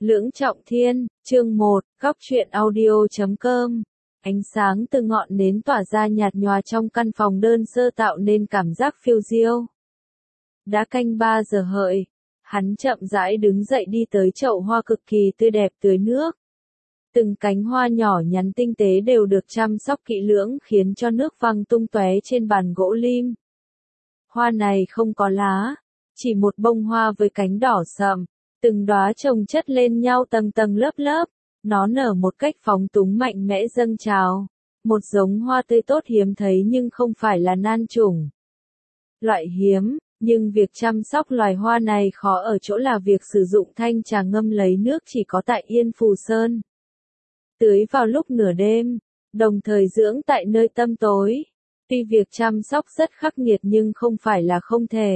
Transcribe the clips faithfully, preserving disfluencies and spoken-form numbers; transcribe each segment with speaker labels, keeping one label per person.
Speaker 1: Lưỡng Trọng Thiên, chương một, góc truyện audio chấm com. Ánh sáng từ ngọn nến tỏa ra nhạt nhòa trong căn phòng đơn sơ tạo nên cảm giác phiêu diêu. Đã canh ba giờ hợi, hắn chậm rãi đứng dậy đi tới chậu hoa cực kỳ tươi đẹp tưới nước. Từng cánh hoa nhỏ nhắn tinh tế đều được chăm sóc kỹ lưỡng khiến cho nước văng tung tóe trên bàn gỗ lim. Hoa này không có lá, chỉ một bông hoa với cánh đỏ sậm. Từng đóa chồng chất lên nhau tầng tầng lớp lớp, nó nở một cách phóng túng mạnh mẽ dâng trào. Một giống hoa tươi tốt hiếm thấy nhưng không phải là nan chủng. Loại hiếm, nhưng việc chăm sóc loài hoa này khó ở chỗ là việc sử dụng thanh trà ngâm lấy nước chỉ có tại Yên Phù Sơn. Tưới vào lúc nửa đêm, đồng thời dưỡng tại nơi tăm tối. Tuy việc chăm sóc rất khắc nghiệt nhưng không phải là không thể.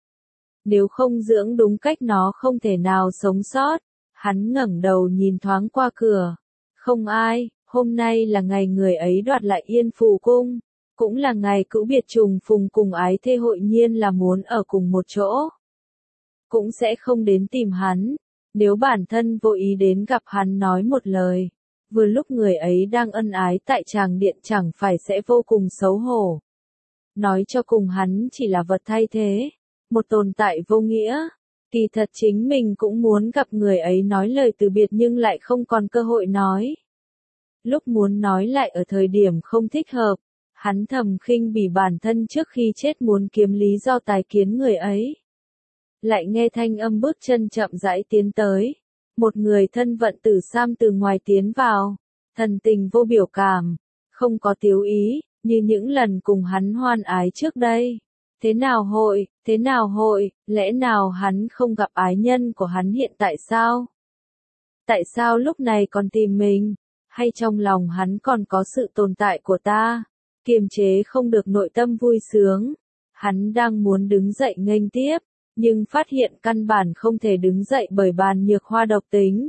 Speaker 1: Nếu không dưỡng đúng cách nó không thể nào sống sót. Hắn ngẩng đầu nhìn thoáng qua cửa. Không ai, hôm nay là ngày người ấy đoạt lại Yên Phù Cung. Cũng là ngày cữu biệt trùng phùng cùng ái thê hội nhiên là muốn ở cùng một chỗ. Cũng sẽ không đến tìm hắn. Nếu bản thân vô ý đến gặp hắn nói một lời. Vừa lúc người ấy đang ân ái tại tràng điện chẳng phải sẽ vô cùng xấu hổ. Nói cho cùng hắn chỉ là vật thay thế. Một tồn tại vô nghĩa. Kỳ thật chính mình cũng muốn gặp người ấy nói lời từ biệt nhưng lại không còn cơ hội nói. Lúc muốn nói lại ở thời điểm không thích hợp, hắn thầm khinh bỉ bản thân trước khi chết muốn kiếm lý do tái kiến người ấy. Lại nghe thanh âm bước chân chậm rãi tiến tới. Một người thân vận tử sam từ ngoài tiến vào, thần tình vô biểu cảm, không có tiếu ý, như những lần cùng hắn hoan ái trước đây. Thế nào hội, thế nào hội, lẽ nào hắn không gặp ái nhân của hắn hiện tại sao? Tại sao lúc này còn tìm mình? Hay trong lòng hắn còn có sự tồn tại của ta? Kiềm chế không được nội tâm vui sướng. Hắn đang muốn đứng dậy nghênh tiếp, nhưng phát hiện căn bản không thể đứng dậy bởi bàn nhược hoa độc tính.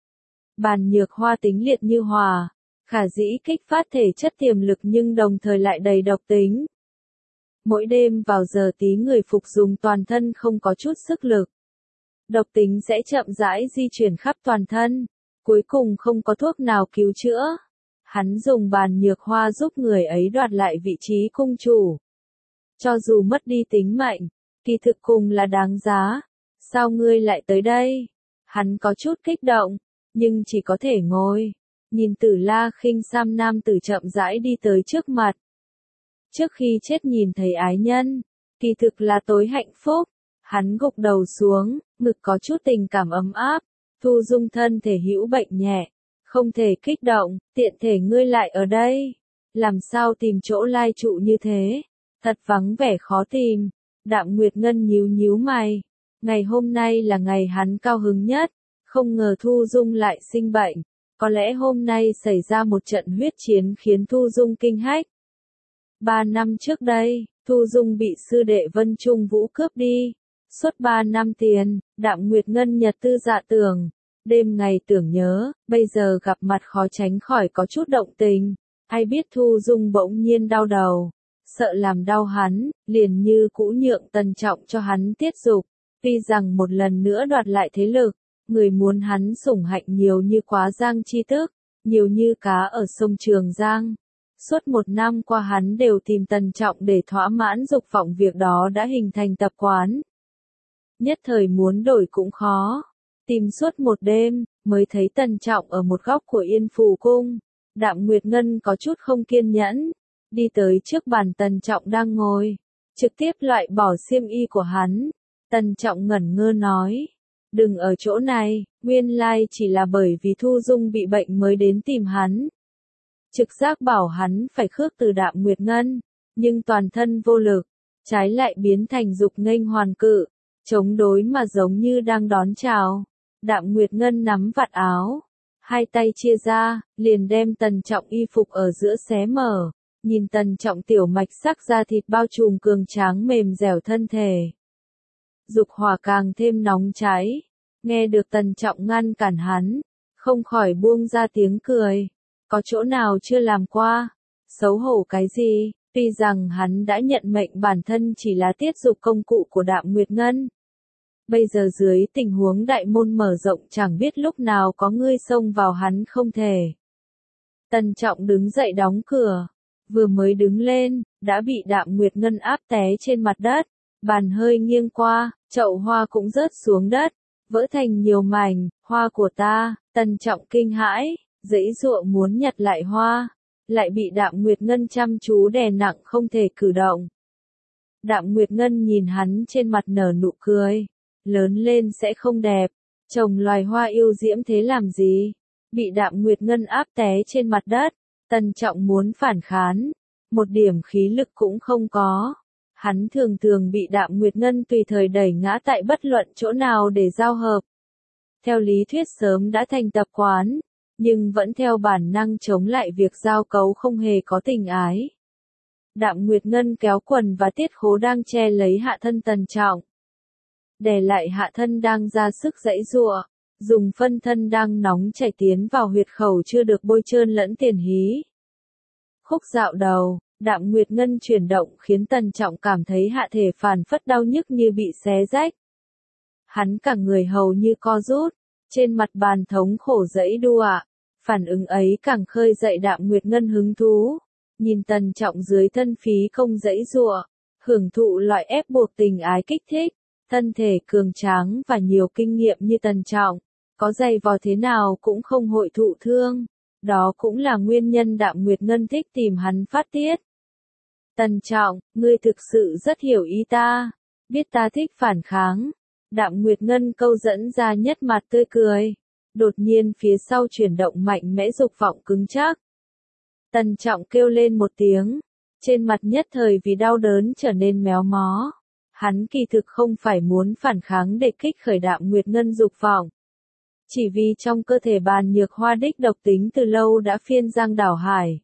Speaker 1: Bàn nhược hoa tính liệt như hỏa, khả dĩ kích phát thể chất tiềm lực nhưng đồng thời lại đầy độc tính. Mỗi đêm vào giờ tí người phục dùng toàn thân không có chút sức lực. Độc tính sẽ chậm rãi di chuyển khắp toàn thân, cuối cùng không có thuốc nào cứu chữa. Hắn dùng bàn nhược hoa giúp người ấy đoạt lại vị trí cung chủ. Cho dù mất đi tính mệnh, kỳ thực cùng là đáng giá. Sao ngươi lại tới đây? Hắn có chút kích động, nhưng chỉ có thể ngồi. Nhìn Tử La Khinh Sam nam tử chậm rãi đi tới trước mặt. Trước khi chết nhìn thấy ái nhân, kỳ thực là tối hạnh phúc. Hắn gục đầu xuống, ngực có chút tình cảm ấm áp. Thu Dung thân thể hữu bệnh nhẹ, không thể kích động, tiện thể ngươi lại ở đây. Làm sao tìm chỗ lai trụ như thế? Thật vắng vẻ khó tìm. Đạm Nguyệt Ngân nhíu nhíu mày. Ngày hôm nay là ngày hắn cao hứng nhất. Không ngờ Thu Dung lại sinh bệnh. Có lẽ hôm nay xảy ra một trận huyết chiến khiến Thu Dung kinh hách. Ba năm trước đây, Thu Dung bị sư đệ Vân Trung Vũ cướp đi. Suốt ba năm tiền, Đạm Nguyệt Ngân nhật tư dạ tưởng. Đêm ngày tưởng nhớ, bây giờ gặp mặt khó tránh khỏi có chút động tình. Ai biết Thu Dung bỗng nhiên đau đầu. Sợ làm đau hắn, liền như cũ nhượng Tần Trọng cho hắn tiết dục. Tuy rằng một lần nữa đoạt lại thế lực, người muốn hắn sủng hạnh nhiều như quá giang chi tức, nhiều như cá ở sông Trường Giang. Suốt một năm qua hắn đều tìm Tần Trọng để thỏa mãn dục vọng, việc đó đã hình thành tập quán. Nhất thời muốn đổi cũng khó. Tìm suốt một đêm, mới thấy Tần Trọng ở một góc của Yên Phù Cung. Đạm Nguyệt Ngân có chút không kiên nhẫn. Đi tới trước bàn Tần Trọng đang ngồi. Trực tiếp loại bỏ xiêm y của hắn. Tần Trọng ngẩn ngơ nói. Đừng ở chỗ này, nguyên lai chỉ là bởi vì Thu Dung bị bệnh mới đến tìm hắn. Trực giác bảo hắn phải khước từ Đạm Nguyệt Ngân. Nhưng toàn thân vô lực. Trái lại biến thành dục nghênh hoàn cự. Chống đối mà giống như đang đón chào. Đạm Nguyệt Ngân nắm vạt áo. Hai tay chia ra, liền đem Tần Trọng y phục ở giữa xé mở. Nhìn Tần Trọng tiểu mạch sắc da thịt bao trùm cường tráng mềm dẻo thân thể. Dục hỏa càng thêm nóng cháy. Nghe được Tần Trọng ngăn cản hắn, không khỏi buông ra tiếng cười. Có chỗ nào chưa làm qua? Xấu hổ cái gì? Tuy rằng hắn đã nhận mệnh bản thân chỉ là tiết dục công cụ của Đạm Nguyệt Ngân. Bây giờ dưới tình huống đại môn mở rộng chẳng biết lúc nào có ngươi xông vào hắn không thể. Tần Trọng đứng dậy đóng cửa. Vừa mới đứng lên, đã bị Đạm Nguyệt Ngân áp té trên mặt đất. Bàn hơi nghiêng qua, chậu hoa cũng rớt xuống đất, vỡ thành nhiều mảnh. Hoa của ta. Tần Trọng kinh hãi, giãy giụa muốn nhặt lại hoa, lại bị Đạm Nguyệt Ngân chăm chú đè nặng không thể cử động. Đạm Nguyệt Ngân nhìn hắn trên mặt nở nụ cười. Lớn lên sẽ không đẹp, trồng loài hoa yêu diễm thế làm gì? Bị Đạm Nguyệt Ngân áp té trên mặt đất, Tần Trọng muốn phản kháng, một điểm khí lực cũng không có. Hắn thường thường bị Đạm Nguyệt Ngân tùy thời đẩy ngã tại bất luận chỗ nào để giao hợp. Theo lý thuyết sớm đã thành tập quán, nhưng vẫn theo bản năng chống lại việc giao cấu không hề có tình ái. Đạm Nguyệt Ngân kéo quần và tiết khố đang che lấy hạ thân Tần Trọng. Đè lại hạ thân đang ra sức giãy giụa, dùng phân thân đang nóng chảy tiến vào huyệt khẩu chưa được bôi trơn lẫn tiền hí. Khúc dạo đầu, Đạm Nguyệt Ngân chuyển động khiến Tần Trọng cảm thấy hạ thể phản phất đau nhức như bị xé rách. Hắn cả người hầu như co rút, trên mặt bàn thống khổ giãy đua. Phản ứng ấy càng khơi dậy Đạm Nguyệt Ngân hứng thú. Nhìn Tần Trọng dưới thân phí công giãy giụa, hưởng thụ loại ép buộc tình ái kích thích. Thân thể cường tráng và nhiều kinh nghiệm như Tần Trọng, có dày vò thế nào cũng không hội thụ thương. Đó cũng là nguyên nhân Đạm Nguyệt Ngân thích tìm hắn phát tiết. Tần Trọng, ngươi thực sự rất hiểu ý ta, biết ta thích phản kháng. Đạm Nguyệt Ngân câu dẫn ra nhất mặt tươi cười. Đột nhiên phía sau chuyển động mạnh mẽ dục vọng cứng chắc. Tần Trọng kêu lên một tiếng, trên mặt nhất thời vì đau đớn trở nên méo mó. Hắn kỳ thực không phải muốn phản kháng để kích khởi Đạm Nguyệt Ngân dục vọng. Chỉ vì trong cơ thể Bàn Nhược Hoa đích độc tính từ lâu đã phiên giang đảo hải.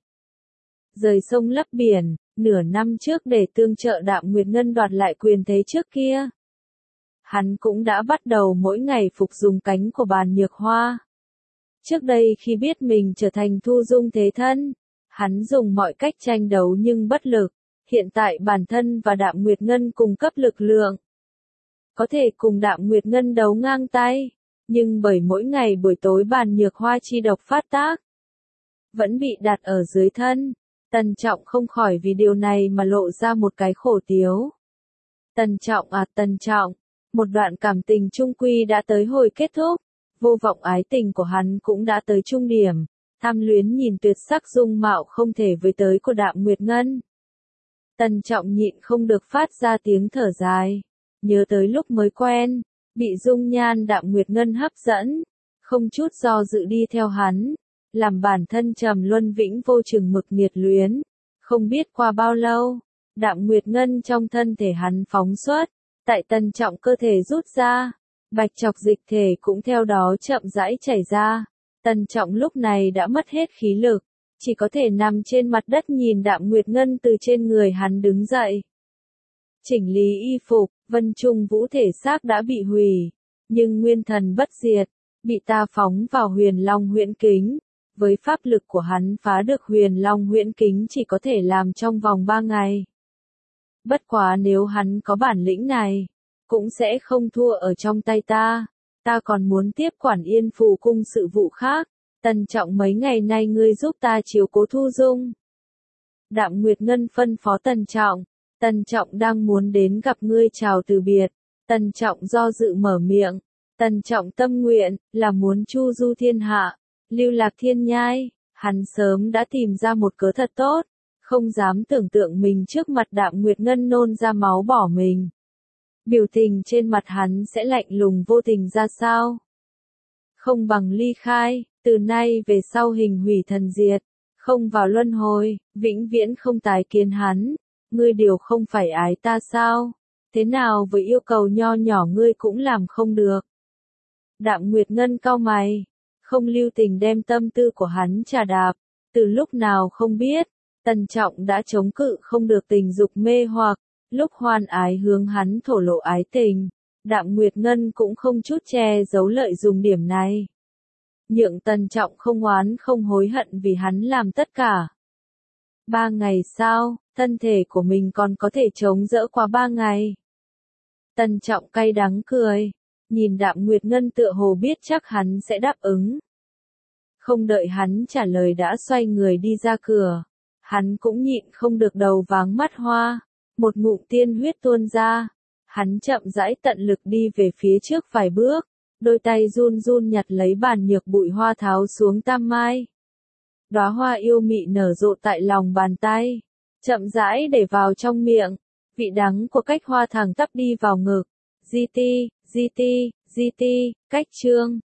Speaker 1: Rời sông lấp biển, nửa năm trước để tương trợ Đạm Nguyệt Ngân đoạt lại quyền thế trước kia. Hắn cũng đã bắt đầu mỗi ngày phục dùng cánh của Bàn Nhược Hoa. Trước đây khi biết mình trở thành Thu Dung thế thân, hắn dùng mọi cách tranh đấu nhưng bất lực. Hiện tại bản thân và Đạm Nguyệt Ngân cùng cấp lực lượng. Có thể cùng Đạm Nguyệt Ngân đấu ngang tay, nhưng bởi mỗi ngày buổi tối Bàn Nhược Hoa chi độc phát tác, vẫn bị đặt ở dưới thân. Tần Trọng không khỏi vì điều này mà lộ ra một cái khổ tiếu. Tần Trọng à Tần Trọng, một đoạn cảm tình chung quy đã tới hồi kết thúc, vô vọng ái tình của hắn cũng đã tới trung điểm, tham luyến nhìn tuyệt sắc dung mạo không thể với tới của Đạm Nguyệt Ngân. Tần Trọng nhịn không được phát ra tiếng thở dài, nhớ tới lúc mới quen, bị dung nhan Đạm Nguyệt Ngân hấp dẫn, không chút do dự đi theo hắn, làm bản thân trầm luân vĩnh vô chừng mực nhiệt luyến. Không biết qua bao lâu, Đạm Nguyệt Ngân trong thân thể hắn phóng xuất, tại Tần Trọng cơ thể rút ra, bạch trọc dịch thể cũng theo đó chậm rãi chảy ra. Tần Trọng lúc này đã mất hết khí lực, chỉ có thể nằm trên mặt đất nhìn Đạm Nguyệt Ngân từ trên người hắn đứng dậy. Chỉnh lý y phục, Vân Trung Vũ thể xác đã bị hủy, nhưng nguyên thần bất diệt, bị ta phóng vào Huyền Long huyễn kính. Với pháp lực của hắn phá được Huyền Long huyễn kính chỉ có thể làm trong vòng ba ngày. Bất quá nếu hắn có bản lĩnh này, cũng sẽ không thua ở trong tay ta. Ta còn muốn tiếp quản Yên Phù cung sự vụ khác. Tần Trọng mấy ngày nay ngươi giúp ta chiếu cố Thu Dung. Đạm Nguyệt Ngân phân phó Tần Trọng. Tần Trọng đang muốn đến gặp ngươi chào từ biệt. Tần Trọng do dự mở miệng. Tần Trọng tâm nguyện là muốn chu du thiên hạ, lưu lạc thiên nhai. Hắn sớm đã tìm ra một cớ thật tốt, không dám tưởng tượng mình trước mặt Đạm Nguyệt Ngân nôn ra máu bỏ mình. Biểu tình trên mặt hắn sẽ lạnh lùng vô tình ra sao? Không bằng ly khai, từ nay về sau hình hủy thần diệt, không vào luân hồi, vĩnh viễn không tái kiến hắn. Ngươi điều không phải ái ta sao? Thế nào với yêu cầu nho nhỏ ngươi cũng làm không được? Đạm Nguyệt Ngân cau mày, không lưu tình đem tâm tư của hắn trà đạp. Từ lúc nào không biết, Tần Trọng đã chống cự không được tình dục mê hoặc, lúc hoan ái hướng hắn thổ lộ ái tình. Đạm Nguyệt Ngân cũng không chút che giấu lợi dùng điểm này. Nhượng Tần Trọng không oán không hối hận vì hắn làm tất cả. Ba ngày sau, thân thể của mình còn có thể chống đỡ qua ba ngày. Tần Trọng cay đắng cười, Nhìn Đạm Nguyệt Ngân tựa hồ biết chắc hắn sẽ đáp ứng. Không đợi hắn trả lời đã xoay người đi ra cửa. Hắn cũng nhịn không được đầu váng mắt hoa. Một ngụm tiên huyết tuôn ra. Hắn chậm rãi tận lực đi về phía trước vài bước. Đôi tay run run nhặt lấy bàn nhược bụi hoa tháo xuống tam mai. Đóa hoa yêu mị nở rộ tại lòng bàn tay. Chậm rãi để vào trong miệng. Vị đắng của cách hoa thẳng tắp đi vào ngực. Di ti, di ti, di ti, cách chương.